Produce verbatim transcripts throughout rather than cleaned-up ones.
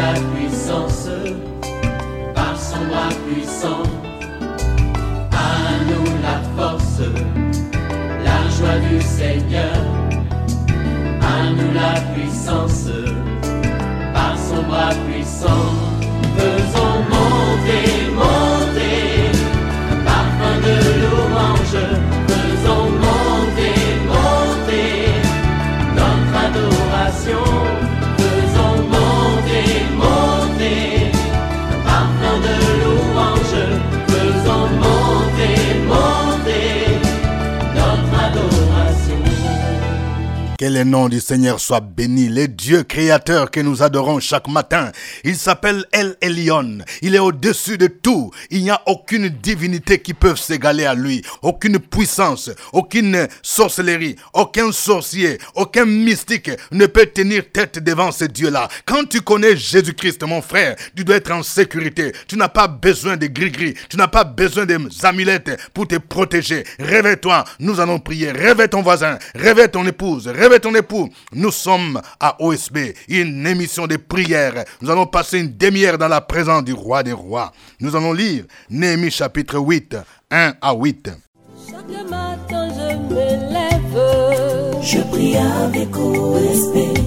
la puissance, par son bras puissant. À nous la force, la joie du Seigneur. À nous la puissance, par son bras puissant. Faisons monter, monter, un parfum de louange. Faisons monter, monter, notre adoration. Faisons monter, monter, un parfum de louange. Faisons monter, monter, notre adoration. Que le nom du Seigneur soit béni, le Dieu créateur que nous adorons chaque matin. Il s'appelle El Elyon, il est au-dessus de tout. Il n'y a aucune divinité qui peut s'égaler à lui, aucune puissance, aucune sorcellerie, aucun sorcier, aucun mystique ne peut tenir tête devant ce Dieu-là. Quand tu connais Jésus-Christ, mon frère, tu dois être en sécurité. Tu n'as pas besoin de gris-gris, tu n'as pas besoin des amulettes pour te protéger. Réveille-toi, nous allons prier. Réveille ton voisin, réveille ton épouse, réveille ton époux. Nous sommes à O S B, une émission de prière. Nous allons passer une demi-heure dans la présence du roi des rois. Nous allons lire Néhémie chapitre huit, un à huit. Chaque matin je me lève, je prie avec O S B.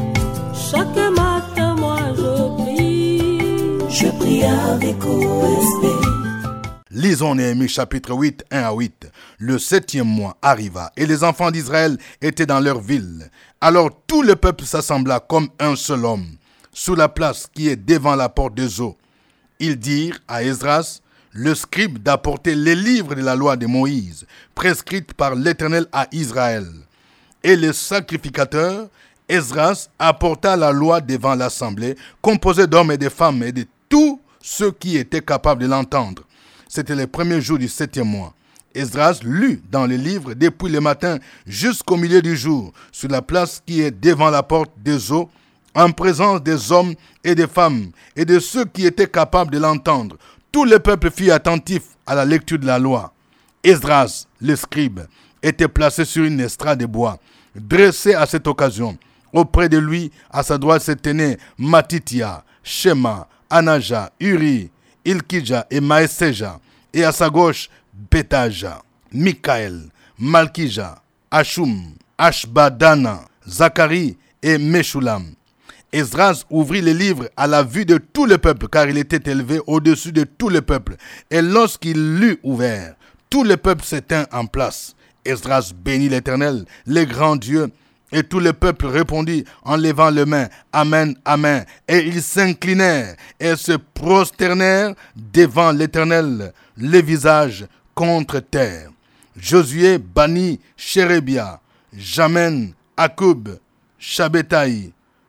Chaque matin moi je prie, je prie avec O S B. Lisons Néhémie chapitre huit, un à huit. Le septième mois arriva et les enfants d'Israël étaient dans leur ville. Alors tout le peuple s'assembla comme un seul homme sous la place qui est devant la porte des eaux. Ils dirent à Esdras, le scribe, d'apporter les livres de la loi de Moïse, prescrite par l'Éternel à Israël. Et le sacrificateur, Esdras, apporta la loi devant l'assemblée, composée d'hommes et de femmes et de tous ceux qui étaient capables de l'entendre. C'était le premier jour du septième mois. Esdras lut dans le livre depuis le matin jusqu'au milieu du jour, sur la place qui est devant la porte des eaux, en présence des hommes et des femmes et de ceux qui étaient capables de l'entendre. Tout le peuple fut attentif à la lecture de la loi. Esdras, le scribe, était placé sur une estrade de bois, dressé à cette occasion. Auprès de lui, à sa droite, se tenaient Matithia, Shema, Anaja, Uri, Ilkija et Maëseja, et à sa gauche, Betaja, Mikaël, Malkija, Ashum, Ashbadana, Zacharie et Meshulam. Esdras ouvrit les livres à la vue de tout le peuple, car il était élevé au-dessus de tout le peuple. Et lorsqu'il l'eut ouvert, tout le peuple se tint en place. Esdras bénit l'Éternel, le grand Dieu, et tout le peuple répondit en levant les mains, Amen, Amen. Et ils s'inclinèrent et se prosternèrent devant l'Éternel, le visage contre terre. Josué bannit Chérébia, Jamen, Akub, Shabetaï,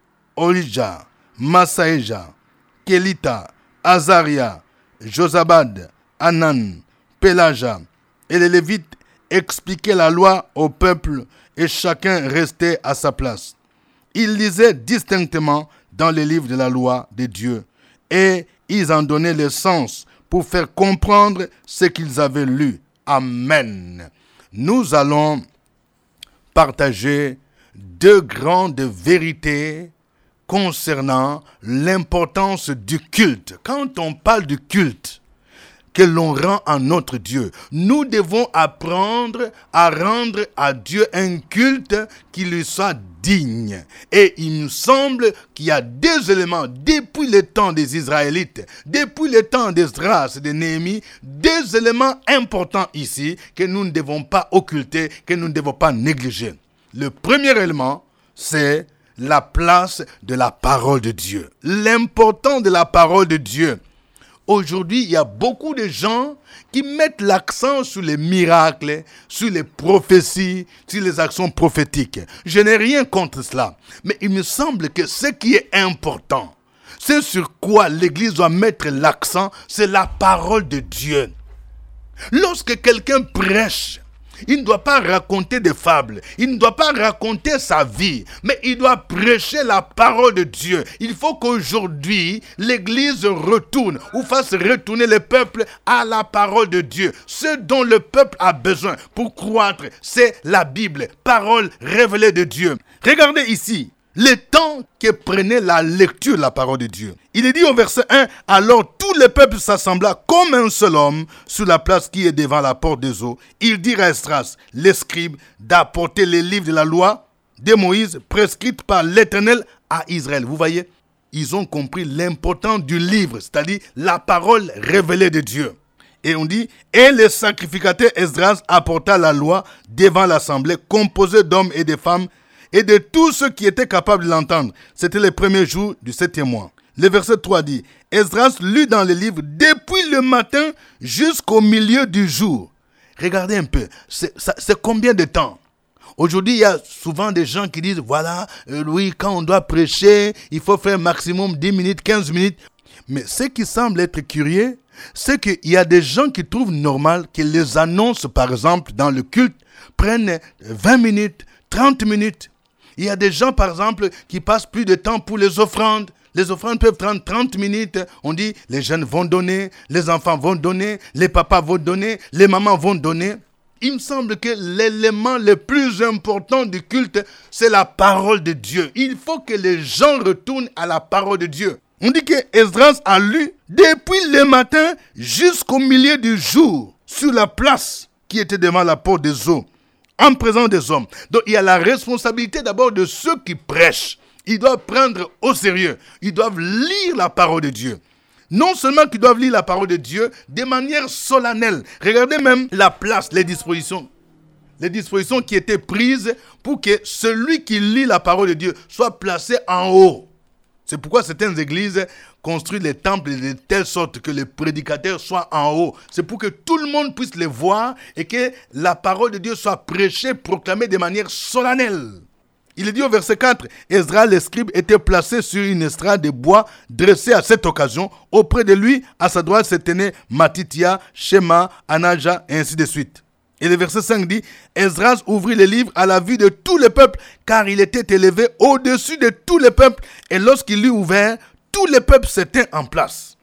Olija, Masaéja, Kelita, Azaria, Josabad, Anan, Pélaja. Et les Lévites expliquaient la loi au peuple et chacun restait à sa place. Ils lisaient distinctement dans les livres de la loi de Dieu et ils en donnaient le sens pour faire comprendre ce qu'ils avaient lu. Amen. Nous allons partager deux grandes vérités concernant l'importance du culte. Quand on parle du culte que l'on rend à notre Dieu, nous devons apprendre à rendre à Dieu un culte qui lui soit digne. Et il nous semble qu'il y a deux éléments depuis le temps des Israélites, depuis le temps d'Esdras et de Néhémie, deux éléments importants ici que nous ne devons pas occulter, que nous ne devons pas négliger. Le premier élément, c'est la place de la parole de Dieu. L'important de la parole de Dieu. Aujourd'hui, il y a beaucoup de gens qui mettent l'accent sur les miracles, sur les prophéties, sur les actions prophétiques. Je n'ai rien contre cela. Mais il me semble que ce qui est important, c'est sur quoi l'Église doit mettre l'accent, c'est la parole de Dieu. Lorsque quelqu'un prêche, il ne doit pas raconter des fables, il ne doit pas raconter sa vie, mais il doit prêcher la parole de Dieu. Il faut qu'aujourd'hui, l'Église retourne ou fasse retourner le peuple à la parole de Dieu. Ce dont le peuple a besoin pour croître, c'est la Bible, parole révélée de Dieu. Regardez ici, le temps que prenait la lecture de la parole de Dieu. Il est dit au verset un, « Alors tout le peuple s'assembla comme un seul homme sur la place qui est devant la porte des eaux. Il dit à Esdras, les scribes, d'apporter les livres de la loi de Moïse prescrite par l'Éternel à Israël. » Vous voyez, ils ont compris l'importance du livre, c'est-à-dire la parole révélée de Dieu. Et on dit, « Et le sacrificateur Esdras apporta la loi devant l'assemblée composée d'hommes et de femmes et de tous ceux qui étaient capables de l'entendre. » C'était le premier jour du septième mois. Le verset trois dit, « Esdras lut dans le livre depuis le matin jusqu'au milieu du jour. » Regardez un peu, c'est, ça, c'est combien de temps? Aujourd'hui, il y a souvent des gens qui disent, voilà, euh, oui, quand on doit prêcher, il faut faire maximum dix minutes, quinze minutes. Mais ce qui semble être curieux, c'est qu'il y a des gens qui trouvent normal que les annonces, par exemple, dans le culte, prennent vingt minutes, trente minutes. Il y a des gens, par exemple, qui passent plus de temps pour les offrandes. Les offrandes peuvent prendre trente minutes. On dit, les jeunes vont donner, les enfants vont donner, les papas vont donner, les mamans vont donner. Il me semble que l'élément le plus important du culte, c'est la parole de Dieu. Il faut que les gens retournent à la parole de Dieu. On dit que Esdras a lu depuis le matin jusqu'au milieu du jour sur la place qui était devant la porte des eaux, en présence des hommes. Donc il y a la responsabilité d'abord de ceux qui prêchent. Ils doivent prendre au sérieux. Ils doivent lire la parole de Dieu. Non seulement qu'ils doivent lire la parole de Dieu de manière solennelle. Regardez même la place, les dispositions. Les dispositions qui étaient prises pour que celui qui lit la parole de Dieu soit placé en haut. C'est pourquoi certaines églises construisent les temples de telle sorte que les prédicateurs soient en haut. C'est pour que tout le monde puisse les voir et que la parole de Dieu soit prêchée, proclamée de manière solennelle. Il est dit au verset quatre, Esdras le scribe était placé sur une estrade de bois dressée à cette occasion. Auprès de lui, à sa droite, se tenaient Matithia, Shema, Anaja, et ainsi de suite. Et le verset cinq dit, Esdras ouvrit le livre à la vue de tout le peuple, car il était élevé au-dessus de tout le peuple. Et lorsqu'il l'eut ouvert, tout le peuple s'était en place.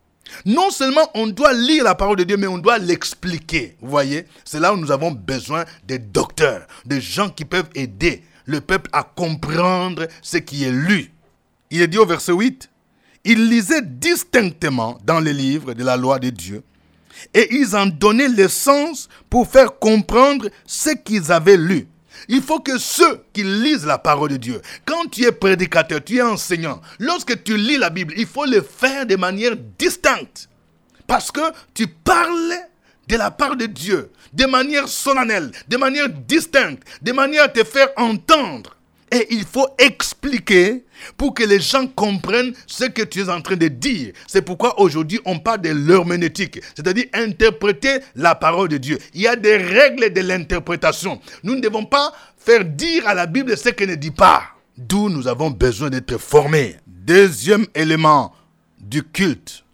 Non seulement on doit lire la parole de Dieu, mais on doit l'expliquer. Vous voyez, c'est là où nous avons besoin des docteurs, des gens qui peuvent aider le peuple à comprendre ce qui est lu. Il est dit au verset huit, ils lisaient distinctement dans les livres de la loi de Dieu et ils en donnaient le sens pour faire comprendre ce qu'ils avaient lu. Il faut que ceux qui lisent la parole de Dieu, quand tu es prédicateur, tu es enseignant, lorsque tu lis la Bible, il faut le faire de manière distincte parce que tu parles de la part de Dieu, de manière solennelle, de manière distincte, de manière à te faire entendre. Et il faut expliquer pour que les gens comprennent ce que tu es en train de dire. C'est pourquoi aujourd'hui on parle de l'herméneutique, c'est-à-dire interpréter la parole de Dieu. Il y a des règles de l'interprétation. Nous ne devons pas faire dire à la Bible ce qu'elle ne dit pas. D'où nous avons besoin d'être formés. Deuxième élément du culte,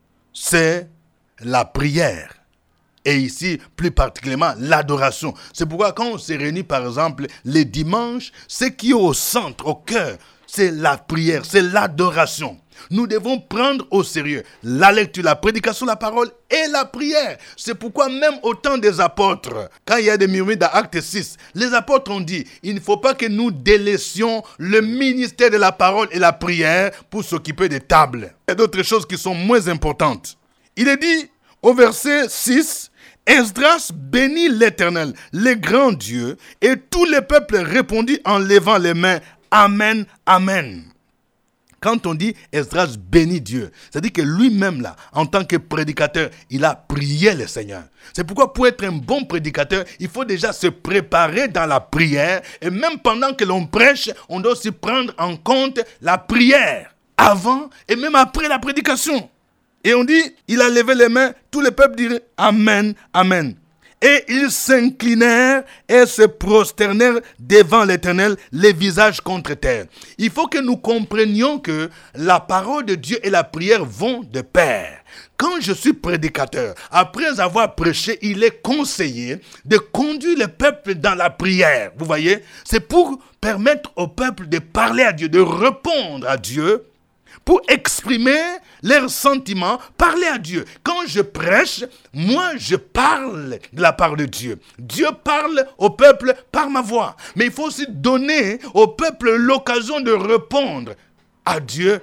c'est la prière. Et ici, plus particulièrement, l'adoration. C'est pourquoi quand on se réunit, par exemple, les dimanches, ce qui est au centre, au cœur, c'est la prière, c'est l'adoration. Nous devons prendre au sérieux la lecture, la prédication de la parole et la prière. C'est pourquoi même au temps des apôtres, quand il y a des murmures dans Acte six, les apôtres ont dit, il ne faut pas que nous délaissions le ministère de la parole et la prière pour s'occuper des tables. Il y a d'autres choses qui sont moins importantes. Il est dit au verset six, Esdras bénit l'Éternel, le grand Dieu, et tout le peuple répondit en levant les mains, Amen, Amen. Quand on dit Esdras bénit Dieu, c'est-à-dire que lui-même, là, en tant que prédicateur, il a prié le Seigneur. C'est pourquoi pour être un bon prédicateur, il faut déjà se préparer dans la prière. Et même pendant que l'on prêche, on doit aussi prendre en compte la prière, avant et même après la prédication. Et on dit, il a levé les mains, tout le peuple dirait Amen, Amen. Et ils s'inclinèrent et se prosternèrent devant l'Éternel, les visages contre terre. Il faut que nous comprenions que la parole de Dieu et la prière vont de pair. Quand je suis prédicateur, après avoir prêché, il est conseillé de conduire le peuple dans la prière. Vous voyez, c'est pour permettre au peuple de parler à Dieu, de répondre à Dieu, pour exprimer leurs sentiments, parler à Dieu. Quand je prêche, moi je parle de la part de Dieu. Dieu parle au peuple par ma voix. Mais il faut aussi donner au peuple l'occasion de répondre à Dieu.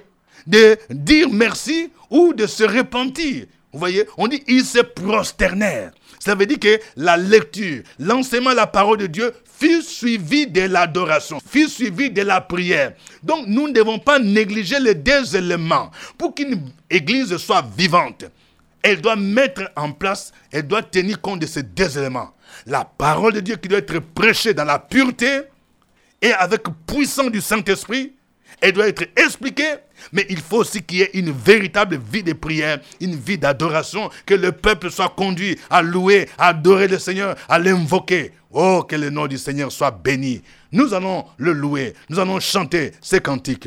de dire merci ou de se repentir. Vous voyez, on dit ils se prosternèrent. Ça veut dire que la lecture, l'enseignement de la parole de Dieu fut suivi de l'adoration, fut suivi de la prière. Donc nous ne devons pas négliger les deux éléments. Pour qu'une église soit vivante, elle doit mettre en place, elle doit tenir compte de ces deux éléments. La parole de Dieu qui doit être prêchée dans la pureté et avec puissance du Saint-Esprit. Elle doit être expliquée, mais il faut aussi qu'il y ait une véritable vie de prière, une vie d'adoration, que le peuple soit conduit à louer, à adorer le Seigneur, à l'invoquer. Oh, que le nom du Seigneur soit béni. Nous allons le louer, nous allons chanter ces cantiques.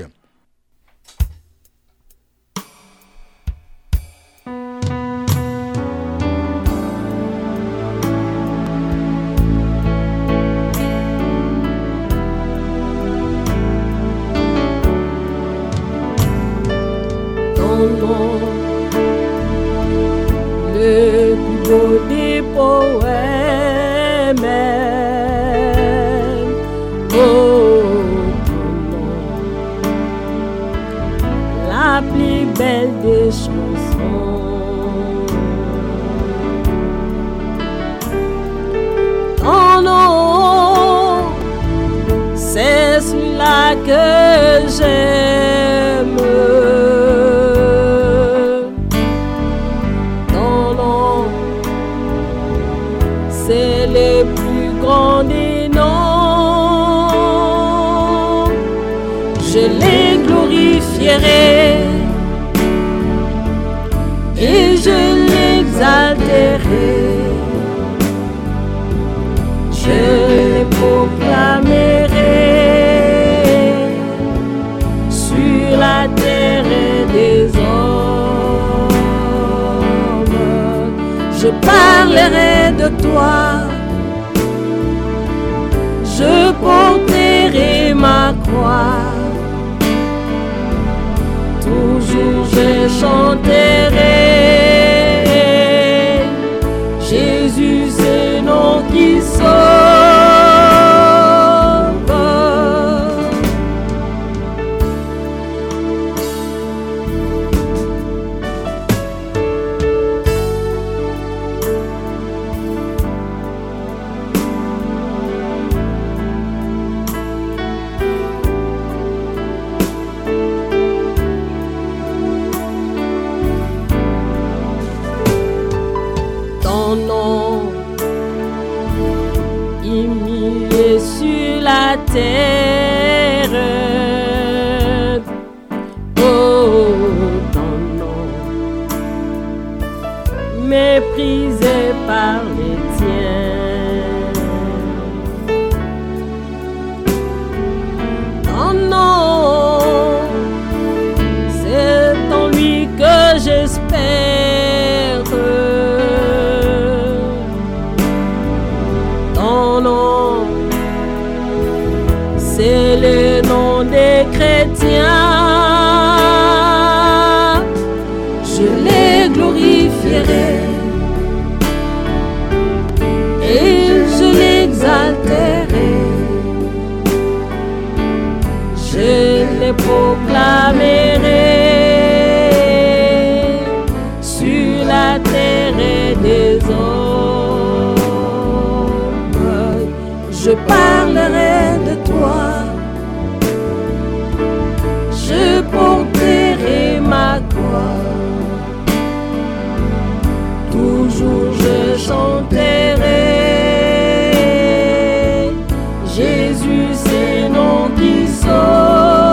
Le plus beau des poèmes, oh ton nom, la plus belle des chansons, ton nom, c'est celui-là que j'aime. C'est le plus grand des noms. Je les glorifierai et je l'exalterai. Je les proclamerai sur la terre des hommes. Je parlerai de toi, je porterai ma croix, toujours je chanterai Jésus, ce nom qui sauve. Terre, oh ton nom, méprisé par les tiens, ton nom, c'est en lui que j'espère, ton nom, c'est le nom des chrétiens. Je les glorifierai et je l'exalterai. Je les proclamerai sur la terre des hommes. Je parlerai de toi, je porterai ma croix, toujours je chanterai Jésus, c'est nom qui sauve.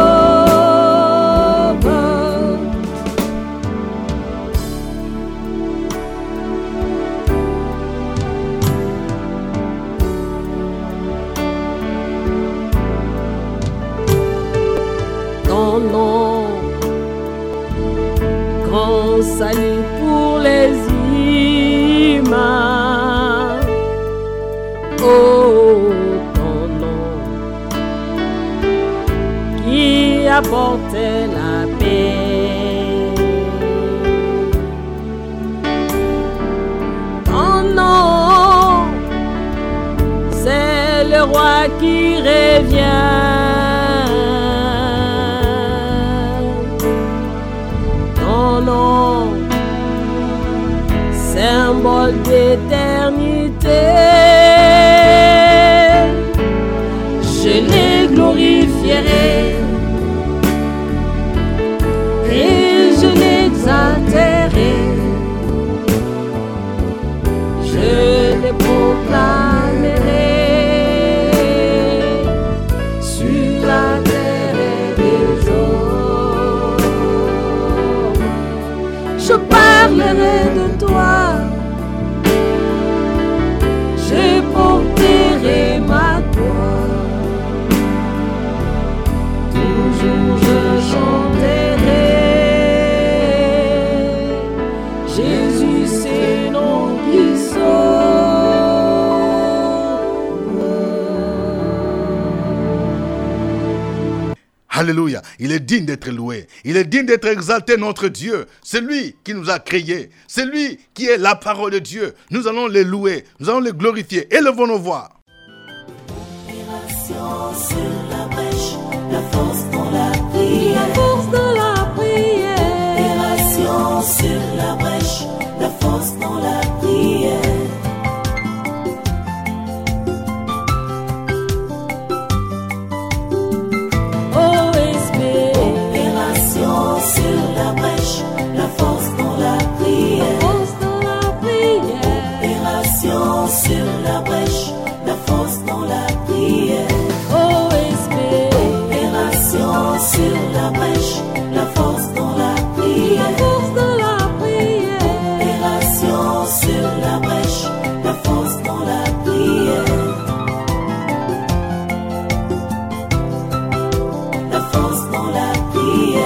Ton nom, grand salut pour les humains. Oh, ton nom, qui apporte la paix. Ton nom, c'est le roi qui revient. d'éternité. Je les glorifierai et je les exalterai. Je les proclamerai sur la terre et les eaux. Je parlerai de toi, je porterai ma gloire. Toujours je chanterai Jésus, c'est nom qui sauve. Alléluia, il est digne d'être loué, il est digne d'être exalté, notre Dieu. C'est lui qui nous a créés, c'est lui qui est la parole de Dieu. Nous allons les louer, nous allons les glorifier. Élevons nos voix. Opération sur la brèche, la force dans la prière. La force dans la prière. Opération sur la brèche, la force dans la prière. O S B. Opération sur la brèche, la force dans la La prière. force dans la prière. Opération sur la brèche, la force dans la prière. O S B. Opération sur la brèche, la force dans la La prière. force dans la prière. Opération sur la brèche, la force dans la prière. La force dans la prière.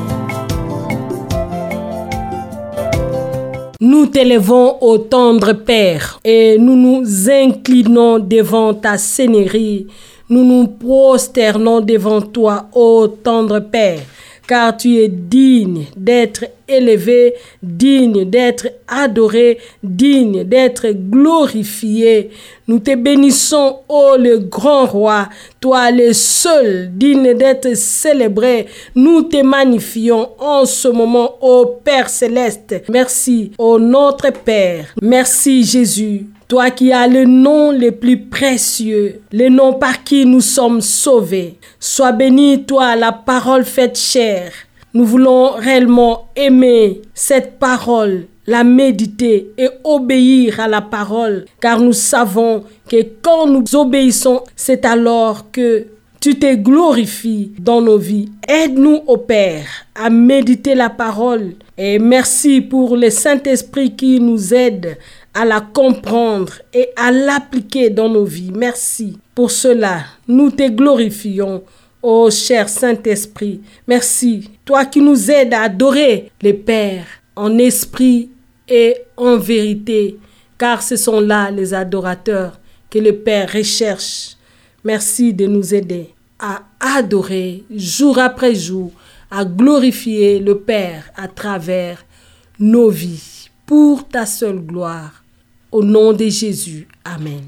Nous t'élevons au tendre Père et nous nous inclinons devant ta Seigneurie. Nous nous prosternons devant toi, ô tendre Père, car tu es digne d'être élevé, digne d'être adoré, digne d'être glorifié. Nous te bénissons, ô le grand roi, toi le seul digne d'être célébré. Nous te magnifions en ce moment, ô Père céleste. Merci, ô notre Père. Merci Jésus. Toi qui as le nom le plus précieux, le nom par qui nous sommes sauvés. Sois béni, toi, la parole faite chair. Nous voulons réellement aimer cette parole, la méditer et obéir à la parole, car nous savons que quand nous obéissons, c'est alors que tu te glorifies dans nos vies. Aide-nous, ô Père, à méditer la parole. Et merci pour le Saint-Esprit qui nous aide à la comprendre et à l'appliquer dans nos vies. Merci. Pour cela, nous te glorifions, ô cher Saint-Esprit. Merci, toi qui nous aides à adorer le Père en esprit et en vérité, car ce sont là les adorateurs que le Père recherche. Merci de nous aider à adorer jour après jour, à glorifier le Père à travers nos vies, pour ta seule gloire. Au nom de Jésus, Amen.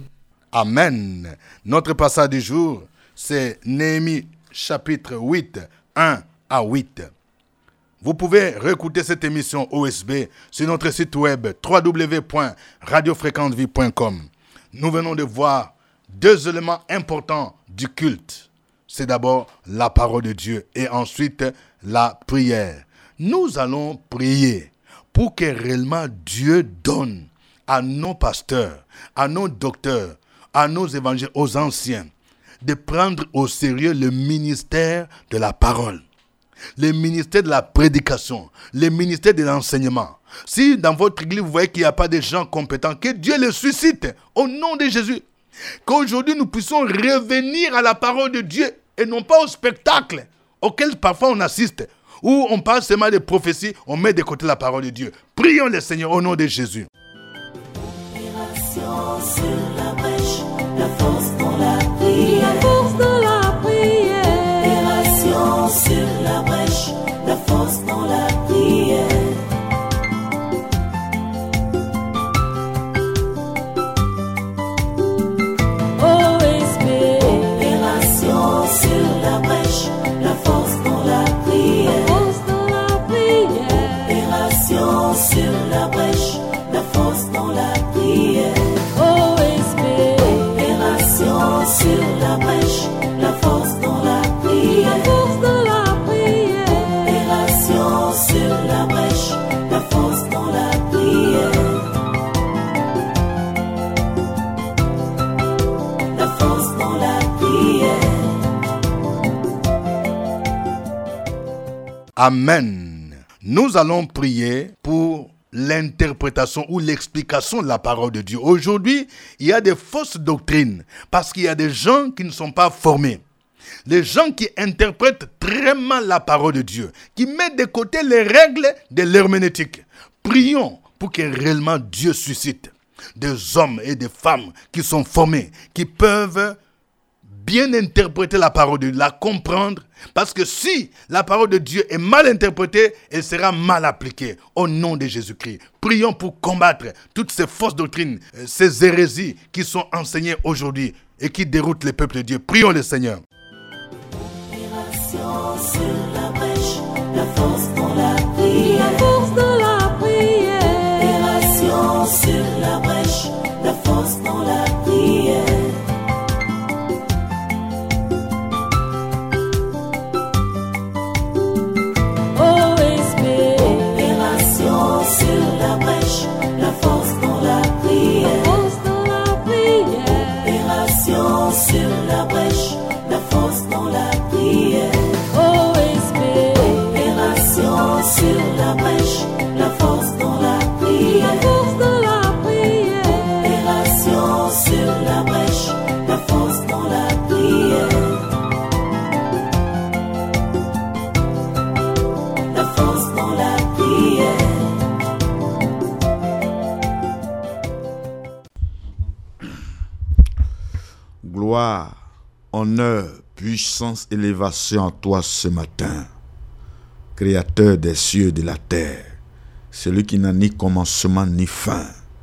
Amen. Notre passage du jour, c'est Néhémie chapitre huit, un à huit. Vous pouvez réécouter cette émission O S B sur notre site web w w w point radio fréquente vie point com. Nous venons de voir deux éléments importants du culte. C'est d'abord la parole de Dieu et ensuite la prière. Nous allons prier pour que réellement Dieu donne à nos pasteurs, à nos docteurs, à nos évangélistes, aux anciens, de prendre au sérieux le ministère de la parole, le ministère de la prédication, le ministère de l'enseignement. Si dans votre église, vous voyez qu'il n'y a pas de gens compétents, que Dieu les suscite au nom de Jésus. Qu'aujourd'hui, nous puissions revenir à la parole de Dieu et non pas au spectacle auquel parfois on assiste, où on parle seulement des prophéties, on met de côté la parole de Dieu. Prions le Seigneur au nom de Jésus. Opération sur la brèche, la force dans la prière. La force dans la prière. Opération sur la brèche, la force dans la prière. O S B. Opération sur la brèche, la force dans la La prière. force dans la prière. Opération sur la brèche, la force dans la prière. Amen. Nous allons prier pour l'interprétation ou l'explication de la parole de Dieu. Aujourd'hui, il y a des fausses doctrines parce qu'il y a des gens qui ne sont pas formés. Les gens qui interprètent très mal la parole de Dieu, qui mettent de côté les règles de l'herméneutique. Prions pour que réellement Dieu suscite des hommes et des femmes qui sont formés, qui peuvent bien interpréter la parole de Dieu, la comprendre. Parce que si la parole de Dieu est mal interprétée, elle sera mal appliquée. Au nom de Jésus-Christ, prions pour combattre toutes ces fausses doctrines, ces hérésies qui sont enseignées aujourd'hui et qui déroutent les peuples de Dieu. Prions le Seigneur. Sur la brèche, la force dans la prière. La force dans la prière. Opération sur la brèche, la force dans la prière. O S P. Opération sur la brèche, la force dans la prière. La force dans la prière. Opération sur la brèche, la force dans la prière. O S P. Opération sur la brèche, la force dans la prière. La force dans la prière. Opération sur la brèche, la force dans la prière. La force dans la prière. Gloire, honneur, puissance, élévation en toi ce matin, Créateur des cieux et de la terre, celui qui n'a ni commencement ni fin,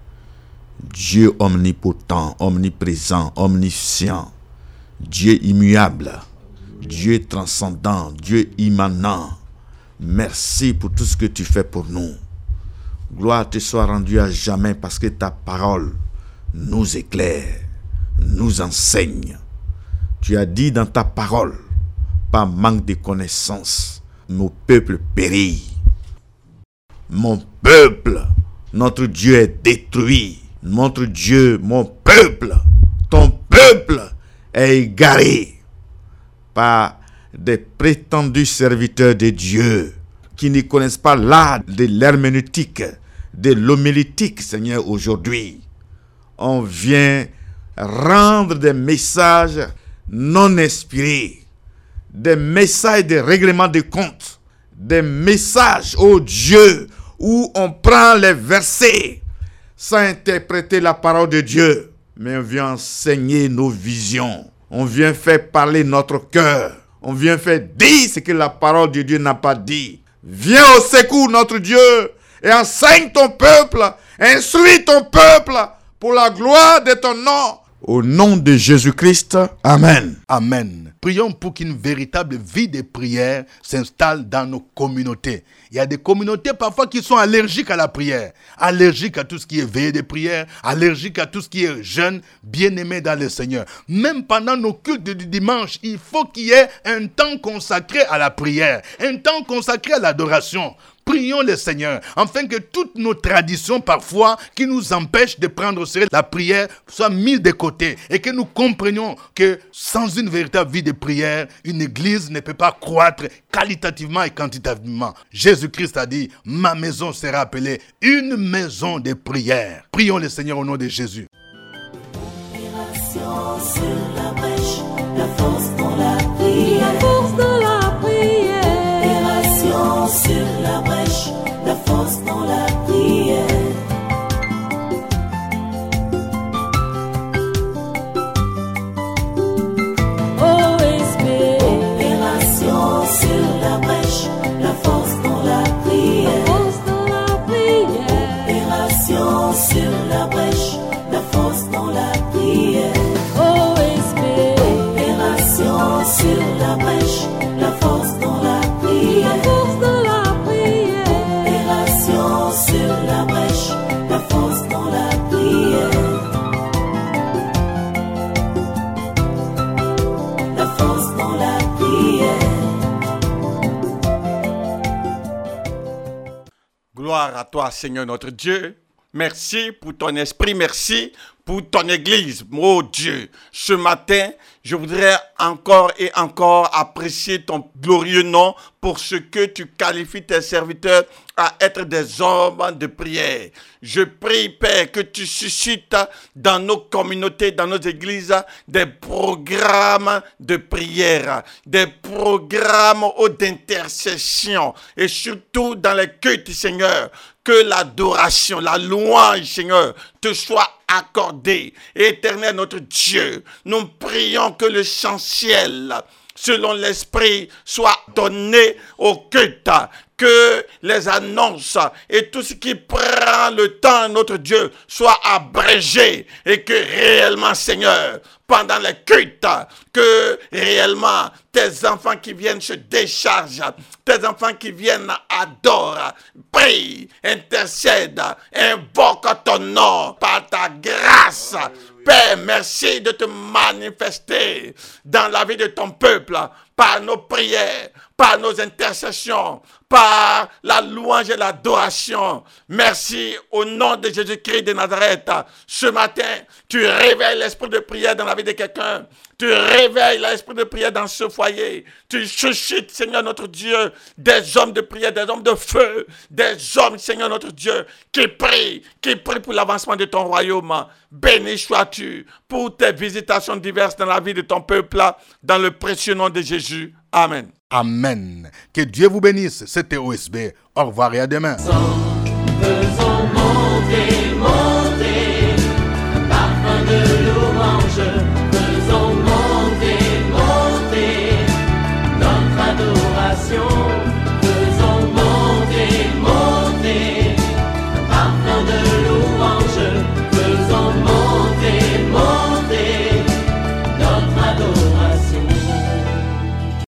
Dieu omnipotent, omniprésent, omniscient, Dieu immuable, Dieu transcendant, Dieu immanent. Merci pour tout ce que tu fais pour nous. Gloire te soit rendue à jamais parce que ta parole nous éclaire, nous enseigne. Tu as dit dans ta parole, par manque de connaissances, nos peuples périssent. Mon peuple, notre Dieu est détruit. Notre Dieu, mon peuple, ton peuple est égaré par des prétendus serviteurs de Dieu qui ne connaissent pas l'art de l'herméneutique, de l'homilétique, Seigneur, aujourd'hui. On vient rendre des messages non inspirés, des messages de règlement de compte, des messages, ô Dieu, où on prend les versets sans interpréter la parole de Dieu, mais on vient enseigner nos visions, on vient faire parler notre cœur, on vient faire dire ce que la parole de Dieu n'a pas dit. Viens au secours, notre Dieu, et enseigne ton peuple, instruis ton peuple pour la gloire de ton nom. Au nom de Jésus-Christ, Amen. Amen. Prions pour qu'une véritable vie de prière s'installe dans nos communautés. Il y a des communautés parfois qui sont allergiques à la prière, allergiques à tout ce qui est veillée de prière, allergiques à tout ce qui est jeûne, bien-aimé dans le Seigneur. Même pendant nos cultes du dimanche, il faut qu'il y ait un temps consacré à la prière, un temps consacré à l'adoration. Prions le Seigneur, afin que toutes nos traditions parfois qui nous empêchent de prendre au sérieux la prière soient mises de côté et que nous comprenions que sans une véritable vie de prière, une église ne peut pas croître qualitativement et quantitativement. Jésus-Christ a dit, ma maison sera appelée une maison de prière. Prions le Seigneur au nom de Jésus. Opération sur la brèche, la force dans la prière. La force dans la prière. Opération sur la brèche, la force dans la prière. O S P. Opération sur la brèche, la force dans la La prière. force dans la prière. Opération sur la brèche, la force dans la prière. O S P. Opération sur la brèche, la force dans la La prière. force dans la prière. Opération sur la brèche, la force dans la prière. La force dans la prière. Gloire à toi, Seigneur notre Dieu. Merci pour ton esprit. Merci pour ton Église, oh Dieu. Ce matin, je voudrais encore et encore apprécier ton glorieux nom pour ce que tu qualifies tes serviteurs à être des hommes de prière. Je prie, Père, que tu suscites dans nos communautés, dans nos églises, des programmes de prière, des programmes d'intercession et surtout dans les cultes, Seigneur, que l'adoration, la louange, Seigneur, te soit accordée. Éternel notre Dieu, nous prions que l'essentiel, selon l'Esprit, soit donné au culte, que les annonces et tout ce qui prend le temps, notre Dieu, soit abrégé et que réellement, Seigneur, pendant les cultes, que réellement tes enfants qui viennent se déchargent, tes enfants qui viennent adorent, prient, intercèdent, invoquent ton nom par ta grâce. Père, merci de te manifester dans la vie de ton peuple, par nos prières, par nos intercessions, par la louange et l'adoration. Merci au nom de Jésus-Christ de Nazareth. Ce matin, tu réveilles l'esprit de prière dans la vie de quelqu'un. Tu réveilles l'esprit de prière dans ce foyer. Tu suscites, Seigneur notre Dieu, des hommes de prière, des hommes de feu, des hommes, Seigneur notre Dieu, qui prient, qui prient pour l'avancement de ton royaume. Béni sois-tu pour tes visitations diverses dans la vie de ton peuple, dans le précieux nom de Jésus. Amen. Amen. Que Dieu vous bénisse. C'était O S B. Au revoir et à demain. Faisons monter, monter, parfum de louange. Faisons monter, monter, notre adoration. Faisons monter, monter, parfum de louange.